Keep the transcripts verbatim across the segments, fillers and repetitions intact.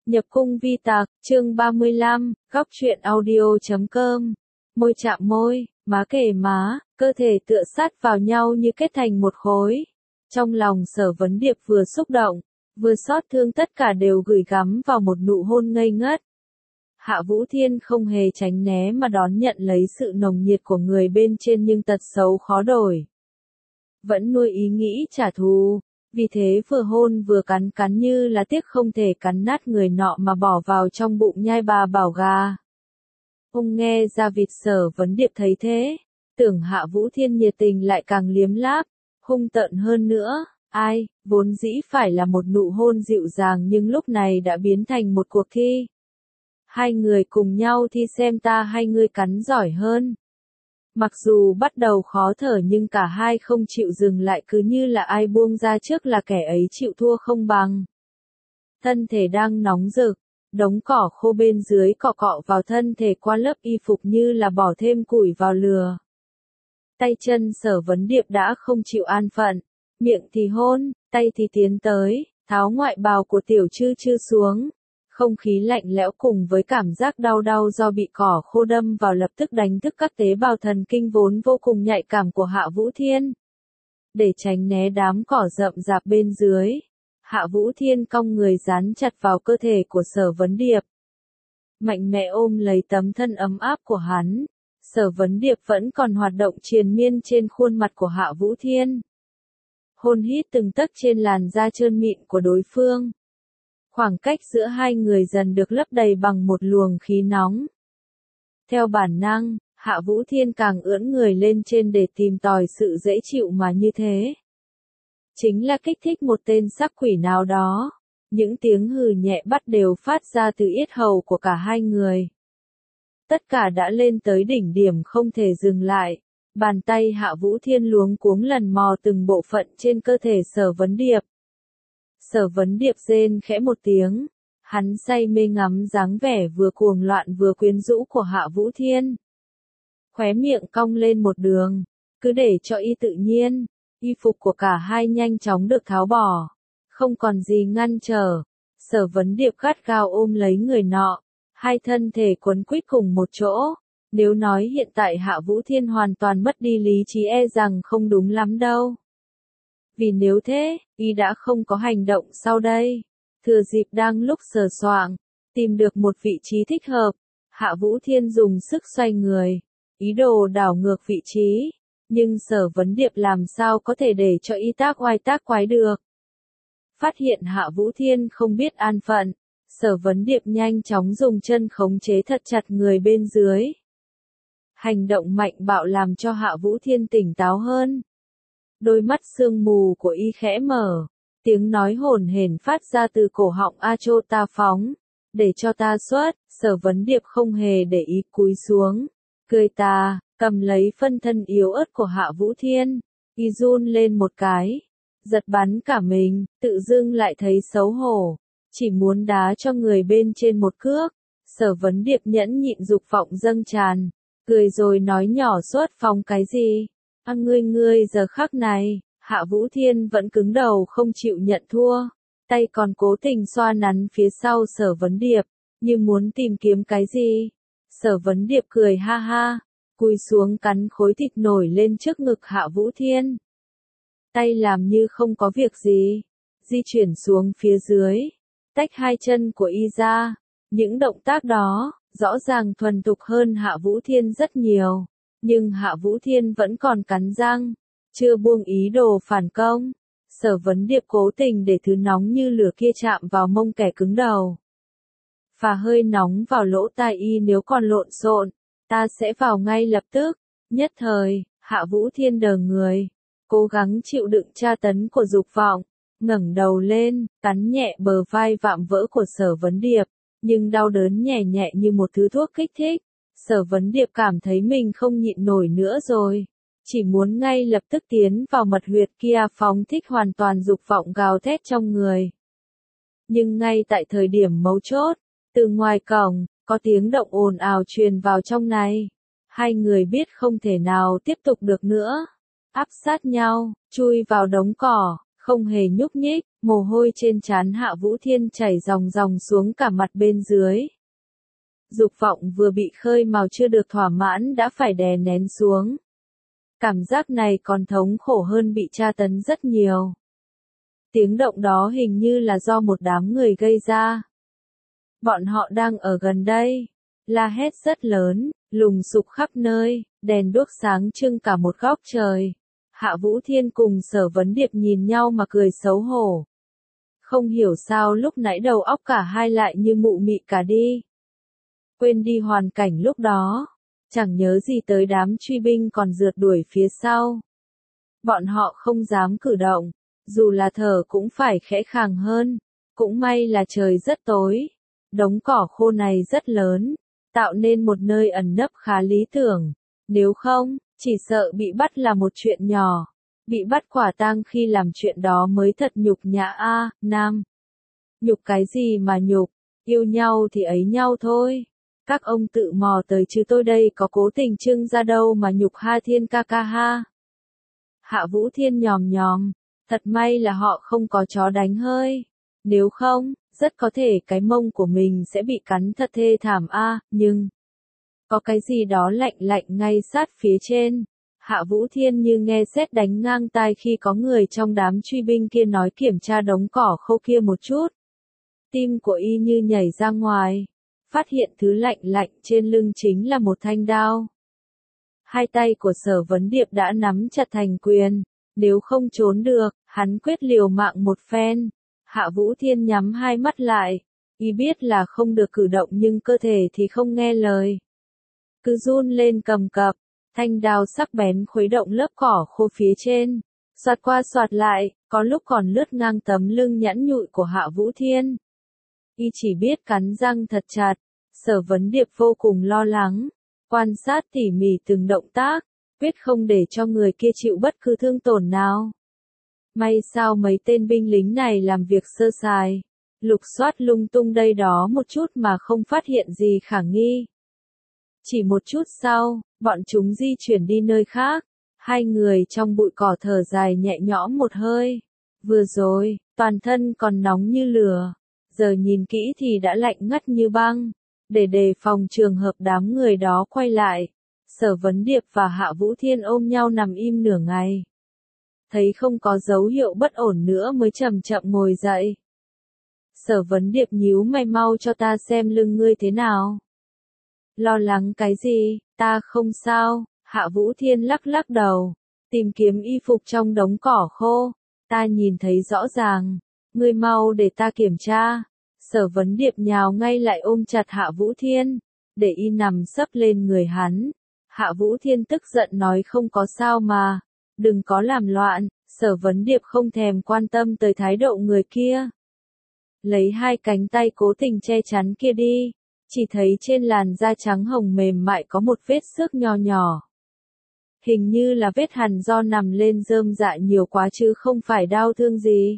Nhập cung vi tạc, chương ba mươi lăm, góc truyện audio chấm com. Môi chạm môi, má kề má, cơ thể tựa sát vào nhau như kết thành một khối. Trong lòng Sở Vấn Điệp vừa xúc động, vừa xót thương, tất cả đều gửi gắm vào một nụ hôn ngây ngất. Hạ Vũ Thiên không hề tránh né mà đón nhận lấy sự nồng nhiệt của người bên trên, nhưng tật xấu khó đổi. Vẫn nuôi ý nghĩ trả thù. Vì thế vừa hôn vừa cắn cắn như là tiếc không thể cắn nát người nọ mà bỏ vào trong bụng nhai bà bảo gà. Ông nghe ra vịt. Sở Vấn Điệp thấy thế, tưởng Hạ Vũ Thiên nhiệt tình lại càng liếm láp, hung tợn hơn nữa. Ai, vốn dĩ phải là một nụ hôn dịu dàng nhưng lúc này đã biến thành một cuộc thi. Hai người cùng nhau thi xem ta hay ngươi cắn giỏi hơn. Mặc dù bắt đầu khó thở nhưng cả hai không chịu dừng lại, cứ như là ai buông ra trước là kẻ ấy chịu thua không bằng. Thân thể đang nóng rực, đống cỏ khô bên dưới cọ cọ vào thân thể qua lớp y phục như là bỏ thêm củi vào lửa. Tay chân Sở Vấn Điệp đã không chịu an phận, miệng thì hôn, tay thì tiến tới, tháo ngoại bào của tiểu chư chư xuống. Không khí lạnh lẽo cùng với cảm giác đau đau do bị cỏ khô đâm vào lập tức đánh thức các tế bào thần kinh vốn vô cùng nhạy cảm của Hạ Vũ Thiên. Để tránh né đám cỏ rậm rạp bên dưới, Hạ Vũ Thiên cong người dán chặt vào cơ thể của Sở Vấn Điệp. Mạnh mẽ ôm lấy tấm thân ấm áp của hắn, Sở Vấn Điệp vẫn còn hoạt động triền miên trên khuôn mặt của Hạ Vũ Thiên. Hôn hít từng tấc trên làn da trơn mịn của đối phương. Khoảng cách giữa hai người dần được lấp đầy bằng một luồng khí nóng. Theo bản năng, Hạ Vũ Thiên càng ưỡn người lên trên để tìm tòi sự dễ chịu mà như thế. Chính là kích thích một tên sắc quỷ nào đó. Những tiếng hừ nhẹ bắt đều phát ra từ yết hầu của cả hai người. Tất cả đã lên tới đỉnh điểm không thể dừng lại. Bàn tay Hạ Vũ Thiên luống cuống lần mò từng bộ phận trên cơ thể Sở Vấn Điệp. Sở Vấn Điệp rên khẽ một tiếng, hắn say mê ngắm dáng vẻ vừa cuồng loạn vừa quyến rũ của Hạ Vũ Thiên. Khóe miệng cong lên một đường, cứ để cho y tự nhiên, y phục của cả hai nhanh chóng được tháo bỏ, không còn gì ngăn trở. Sở Vấn Điệp gắt gao ôm lấy người nọ, hai thân thể quấn quýt cùng một chỗ. Nếu nói hiện tại Hạ Vũ Thiên hoàn toàn mất đi lý trí e rằng không đúng lắm đâu. Vì nếu thế, y đã không có hành động sau đây. Thừa dịp đang lúc sờ soạng, tìm được một vị trí thích hợp, Hạ Vũ Thiên dùng sức xoay người, ý đồ đảo ngược vị trí, nhưng Sở Vấn Điệp làm sao có thể để cho y tác oai tác quái được. Phát hiện Hạ Vũ Thiên không biết an phận, Sở Vấn Điệp nhanh chóng dùng chân khống chế thật chặt người bên dưới. Hành động mạnh bạo làm cho Hạ Vũ Thiên tỉnh táo hơn. Đôi mắt sương mù của y khẽ mở, tiếng nói hổn hển phát ra từ cổ họng. A Chô ta phóng, để cho ta xuất. Sở Vấn Điệp không hề để ý cúi xuống, cười tà, cầm lấy phân thân yếu ớt của Hạ Vũ Thiên, y run lên một cái, giật bắn cả mình, tự dưng lại thấy xấu hổ, chỉ muốn đá cho người bên trên một cước. Sở Vấn Điệp nhẫn nhịn dục vọng dâng tràn, cười rồi nói nhỏ xuất phóng cái gì? À, ngươi ngươi giờ khắc này, Hạ Vũ Thiên vẫn cứng đầu không chịu nhận thua, tay còn cố tình xoa nắn phía sau Sở Vấn Điệp, như muốn tìm kiếm cái gì. Sở Vấn Điệp cười ha ha, cúi xuống cắn khối thịt nổi lên trước ngực Hạ Vũ Thiên. Tay làm như không có việc gì, di chuyển xuống phía dưới, tách hai chân của y ra. Những động tác đó, rõ ràng thuần thục hơn Hạ Vũ Thiên rất nhiều. Nhưng Hạ Vũ Thiên vẫn còn cắn răng, chưa buông ý đồ phản công. Sở Vấn Điệp cố tình để thứ nóng như lửa kia chạm vào mông kẻ cứng đầu. Phả hơi nóng vào lỗ tai y, nếu còn lộn xộn, ta sẽ vào ngay lập tức. Nhất thời, Hạ Vũ Thiên đờ người, cố gắng chịu đựng tra tấn của dục vọng, ngẩng đầu lên, cắn nhẹ bờ vai vạm vỡ của Sở Vấn Điệp, nhưng đau đớn nhẹ nhẹ như một thứ thuốc kích thích. Sở Vấn Điệp cảm thấy mình không nhịn nổi nữa rồi, chỉ muốn ngay lập tức tiến vào mật huyệt kia phóng thích hoàn toàn dục vọng gào thét trong người. Nhưng ngay tại thời điểm mấu chốt, từ ngoài cổng, có tiếng động ồn ào truyền vào trong này. Hai người biết không thể nào tiếp tục được nữa, áp sát nhau, chui vào đống cỏ, không hề nhúc nhích, Mồ hôi trên trán Hạ Vũ Thiên chảy ròng ròng xuống cả mặt bên dưới. Dục vọng vừa bị khơi mào chưa được thỏa mãn đã phải đè nén xuống. Cảm giác này còn thống khổ hơn bị tra tấn rất nhiều. Tiếng động đó hình như là do một đám người gây ra. Bọn họ đang ở gần đây. La hét rất lớn, lùng sục khắp nơi, đèn đuốc sáng trưng cả một góc trời. Hạ Vũ Thiên cùng Sở Vấn Điệp nhìn nhau mà cười xấu hổ. Không hiểu sao lúc nãy đầu óc cả hai lại như mụ mị cả đi. Quên đi hoàn cảnh lúc đó. Chẳng nhớ gì tới đám truy binh còn rượt đuổi phía sau. Bọn họ không dám cử động, dù là thở cũng phải khẽ khàng hơn. Cũng may là trời rất tối. Đống cỏ khô này rất lớn, tạo nên một nơi ẩn nấp khá lý tưởng. Nếu không, chỉ sợ bị bắt là một chuyện nhỏ. Bị bắt quả tang khi làm chuyện đó mới thật nhục nhã a, Nam. Nhục cái gì mà nhục, yêu nhau thì ấy nhau thôi. Các ông tự mò tới chứ tôi đây có cố tình trưng ra đâu mà nhục ha Thiên ca ca ha. Hạ Vũ Thiên nhòm nhòm, thật may là họ không có chó đánh hơi. Nếu không, rất có thể cái mông của mình sẽ bị cắn thật thê thảm a, nhưng có cái gì đó lạnh lạnh ngay sát phía trên. Hạ Vũ Thiên như nghe sét đánh ngang tai khi có người trong đám truy binh kia nói kiểm tra đống cỏ khô kia một chút. Tim của y như nhảy ra ngoài, phát hiện thứ lạnh lạnh trên lưng chính là một thanh đao. Hai tay của Sở Vấn Điệp đã nắm chặt thành quyền, nếu không trốn được, hắn quyết liều mạng một phen. Hạ Vũ Thiên nhắm hai mắt lại, y biết là không được cử động nhưng cơ thể thì không nghe lời. Cứ run lên cầm cập, thanh đao sắc bén khuấy động lớp cỏ khô phía trên, xoạt qua xoạt lại, có lúc còn lướt ngang tấm lưng nhẵn nhụi của Hạ Vũ Thiên. Y chỉ biết cắn răng thật chặt, Sở Vấn Điệp vô cùng lo lắng, quan sát tỉ mỉ từng động tác, quyết không để cho người kia chịu bất cứ thương tổn nào. May sao mấy tên binh lính này làm việc sơ sài, lục soát lung tung đây đó một chút mà không phát hiện gì khả nghi. Chỉ một chút sau, bọn chúng di chuyển đi nơi khác, hai người trong bụi cỏ thở dài nhẹ nhõm một hơi. Vừa rồi, toàn thân còn nóng như lửa, giờ nhìn kỹ thì đã lạnh ngắt như băng. Để đề phòng trường hợp đám người đó quay lại, Sở Vấn Điệp và Hạ Vũ Thiên ôm nhau nằm im nửa ngày. Thấy không có dấu hiệu bất ổn nữa mới chậm chậm ngồi dậy. Sở Vấn Điệp nhíu mày, mau cho ta xem lưng ngươi thế nào. Lo lắng cái gì, ta không sao. Hạ Vũ Thiên lắc lắc đầu, tìm kiếm y phục trong đống cỏ khô. Ta nhìn thấy rõ ràng, ngươi mau để ta kiểm tra. Sở Vấn Điệp nhào ngay lại ôm chặt Hạ Vũ Thiên, để y nằm sấp lên người hắn. Hạ Vũ Thiên tức giận nói không có sao mà, đừng có làm loạn. Sở Vấn Điệp không thèm quan tâm tới thái độ người kia. Lấy hai cánh tay cố tình che chắn kia đi, chỉ thấy trên làn da trắng hồng mềm mại có một vết xước nho nhỏ. Hình như là vết hằn do nằm lên rơm dạ nhiều quá chứ không phải đau thương gì.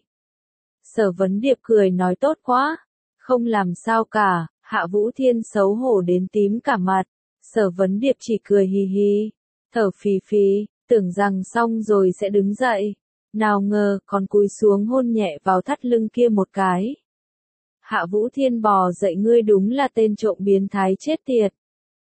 Sở Vấn Điệp cười nói tốt quá, không làm sao cả. Hạ Vũ Thiên xấu hổ đến tím cả mặt. Sở Vấn Điệp chỉ cười hì hì, thở phì phì, tưởng rằng xong rồi sẽ đứng dậy. Nào ngờ còn cúi xuống hôn nhẹ vào thắt lưng kia một cái. Hạ Vũ Thiên bò dậy, ngươi đúng là tên trộm biến thái chết tiệt.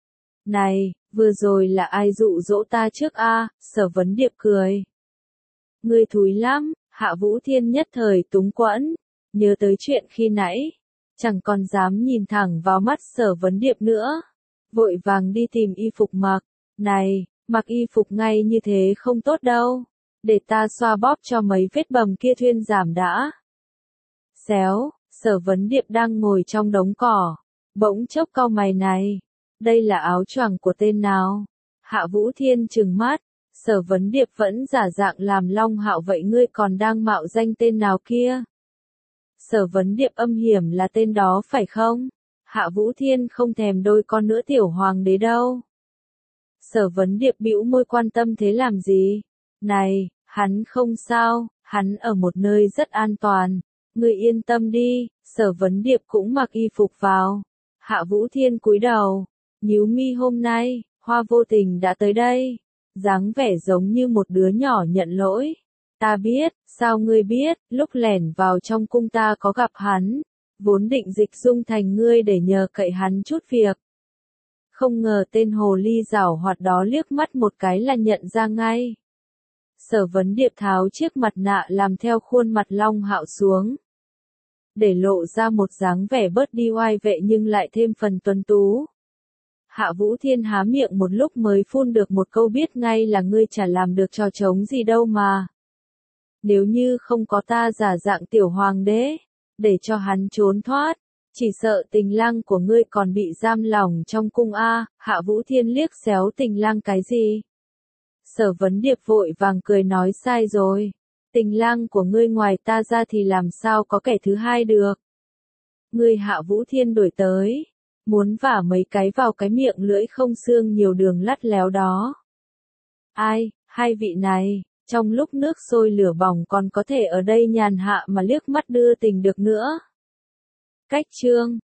Này, vừa rồi là ai dụ dỗ ta trước a? Sở Vấn Điệp cười. Ngươi thúi lắm. Hạ Vũ Thiên nhất thời túng quẫn, nhớ tới chuyện khi nãy, chẳng còn dám nhìn thẳng vào mắt Sở Vấn Điệp nữa. Vội vàng đi tìm y phục mặc. Này, mặc y phục ngay như thế không tốt đâu. Để ta xoa bóp cho mấy vết bầm kia thuyên giảm đã. Xéo, Sở Vấn Điệp đang ngồi trong đống cỏ, bỗng chốc cau mày, này, đây là áo choàng của tên nào? Hạ Vũ Thiên trừng mắt, Sở Vấn Điệp vẫn giả dạng làm Long Hạo, vậy ngươi còn đang mạo danh tên nào kia? Sở Vấn Điệp âm hiểm là tên đó phải không? Hạ Vũ Thiên không thèm đôi con nữa tiểu hoàng đế đâu. Sở Vấn Điệp bĩu môi, quan tâm thế làm gì? Này, hắn không sao, hắn ở một nơi rất an toàn. Ngươi yên tâm đi. Sở Vấn Điệp cũng mặc y phục vào. Hạ Vũ Thiên cúi đầu, nhíu mi, hôm nay, Hoa vô tình đã tới đây. Dáng vẻ giống như một đứa nhỏ nhận lỗi. Ta biết, sao ngươi biết, lúc lẻn vào trong cung ta có gặp hắn, vốn định dịch dung thành ngươi để nhờ cậy hắn chút việc. Không ngờ tên hồ ly giảo hoạt đó liếc mắt một cái là nhận ra ngay. Sở Vấn Điệp tháo chiếc mặt nạ làm theo khuôn mặt Long Hạo xuống, để lộ ra một dáng vẻ bớt đi oai vệ nhưng lại thêm phần tuấn tú. Hạ Vũ Thiên há miệng một lúc mới phun được một câu biết ngay là ngươi chả làm được trò trống gì đâu mà. Nếu như không có ta giả dạng tiểu hoàng đế, để cho hắn trốn thoát, chỉ sợ Tình Lang của ngươi còn bị giam lỏng trong cung a. Hạ Vũ Thiên liếc xéo Tình Lang cái gì? Sở Vấn Điệp vội vàng cười nói sai rồi. Tình Lang của ngươi ngoài ta ra thì làm sao có kẻ thứ hai được. Ngươi Hạ Vũ Thiên đổi tới, muốn vả mấy cái vào cái miệng lưỡi không xương nhiều đường lắt léo đó. Ai, hai vị này, trong lúc nước sôi lửa bỏng còn có thể ở đây nhàn hạ mà liếc mắt đưa tình được nữa. Cách chương